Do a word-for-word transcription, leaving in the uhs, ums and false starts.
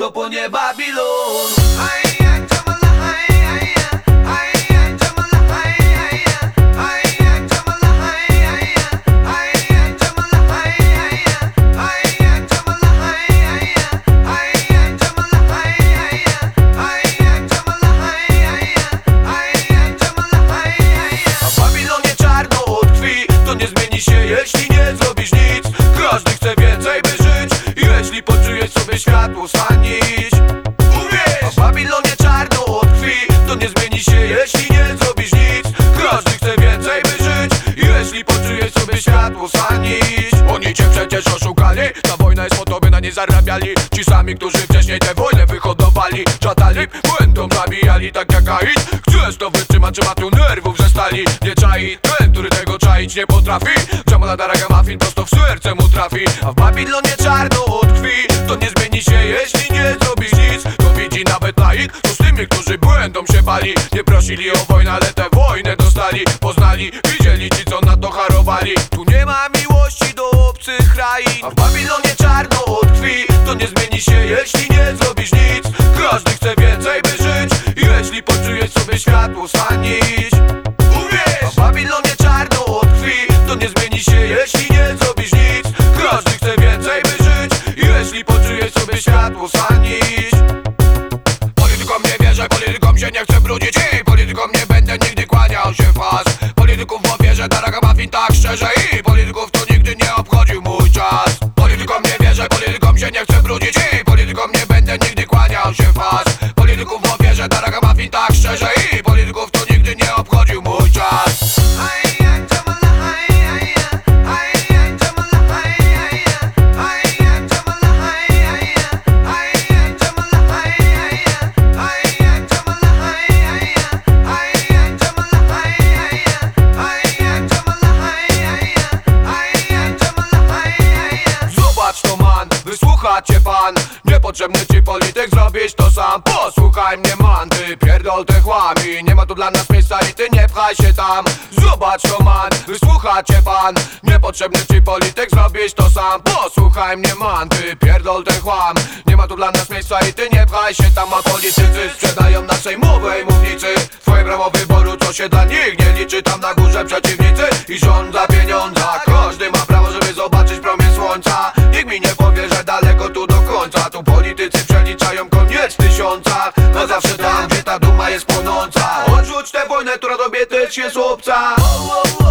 to po nie Babilon. Jeśli nie zrobisz nic, każdy chce więcej by żyć. I jeśli poczujesz sobie światło, stań idź. Uwierz! A w Babilonie czarno od krwi, to nie zmieni się, jeśli nie zrobisz nic. Każdy chce więcej by żyć. I jeśli poczujesz sobie światło, stań idź. Oni cię przecież oszukali, ta wojna jest po to, by na nie zarabiali. Ci sami, którzy wcześniej tę wojnę wyhodowali, czatali, błędom zabijali, tak jak Aid. Chcesz to wytrzymać, trzyma tu nerwów ze stali. Nie czai ten, który tego czaić nie potrafi. Jamala Ragamuffin prosto w serce mu trafi. A w Babilonie czarno od krwi, to nie zmieni się, jeśli nie zrobisz nic. To widzi nawet laik, co z tymi, którzy błędom się bali. Nie prosili o wojnę, ale tę wojnę dostali. Poznali, widzieli ci, co na to harowali. Tu nie ma miłości do obcych krain. A w Babilonie czarno od krwi, to nie zmieni się, jeśli nie zrobisz nic. Każdy chce więcej by żyć. I jeśli poczujesz sobie światło, stań idź. Uwierz! A w Babilonie czarno od krwi, to nie zmieni się, jeśli nie zrobisz nic. Każdy chce więcej by żyć. I jeśli poczujesz sobie światło, stań idź. Politykom nie wierzę, politykom się nie chcę brudzić. I politykom nie będę nigdy kłaniał się faz. Polityków wierzę, Ragamuffin tak szczerze. I polityków to nigdy nie obchodził mój czas. Politykom nie wierzę, politykom się nie chcę brudzić. I politykom nie będę nigdy kłaniał się faz. Polityków wierzę, Ragamuffin tak szczerze. I polityków to nigdy nie obchodził mój czas. Wysłuchacie pan, niepotrzebny ci polityk, zrobisz to sam. Posłuchaj mnie man, ty pierdol te chłami. Nie ma tu dla nas miejsca i ty nie pchaj się tam. Zobacz to man, wysłuchacie pan, niepotrzebny ci polityk, zrobisz to sam. Posłuchaj mnie man, ty pierdol te chłam. Nie ma tu dla nas miejsca i ty nie pchaj się tam. A politycy sprzedają na sejmowej mównicy twoje prawo wyboru, co się dla nich nie liczy. Tam na górze przeciwnicy i rząd za pieniądza. Każdy ma prawo, żeby zobaczyć promień słońca. Nikt mi nie powie, że daleko tu do końca. Tu politycy przeliczają koniec tysiąca. Na zawsze tam, gdzie ta duma jest płonąca. Odrzuć tę wojnę, która tobie też jest obca.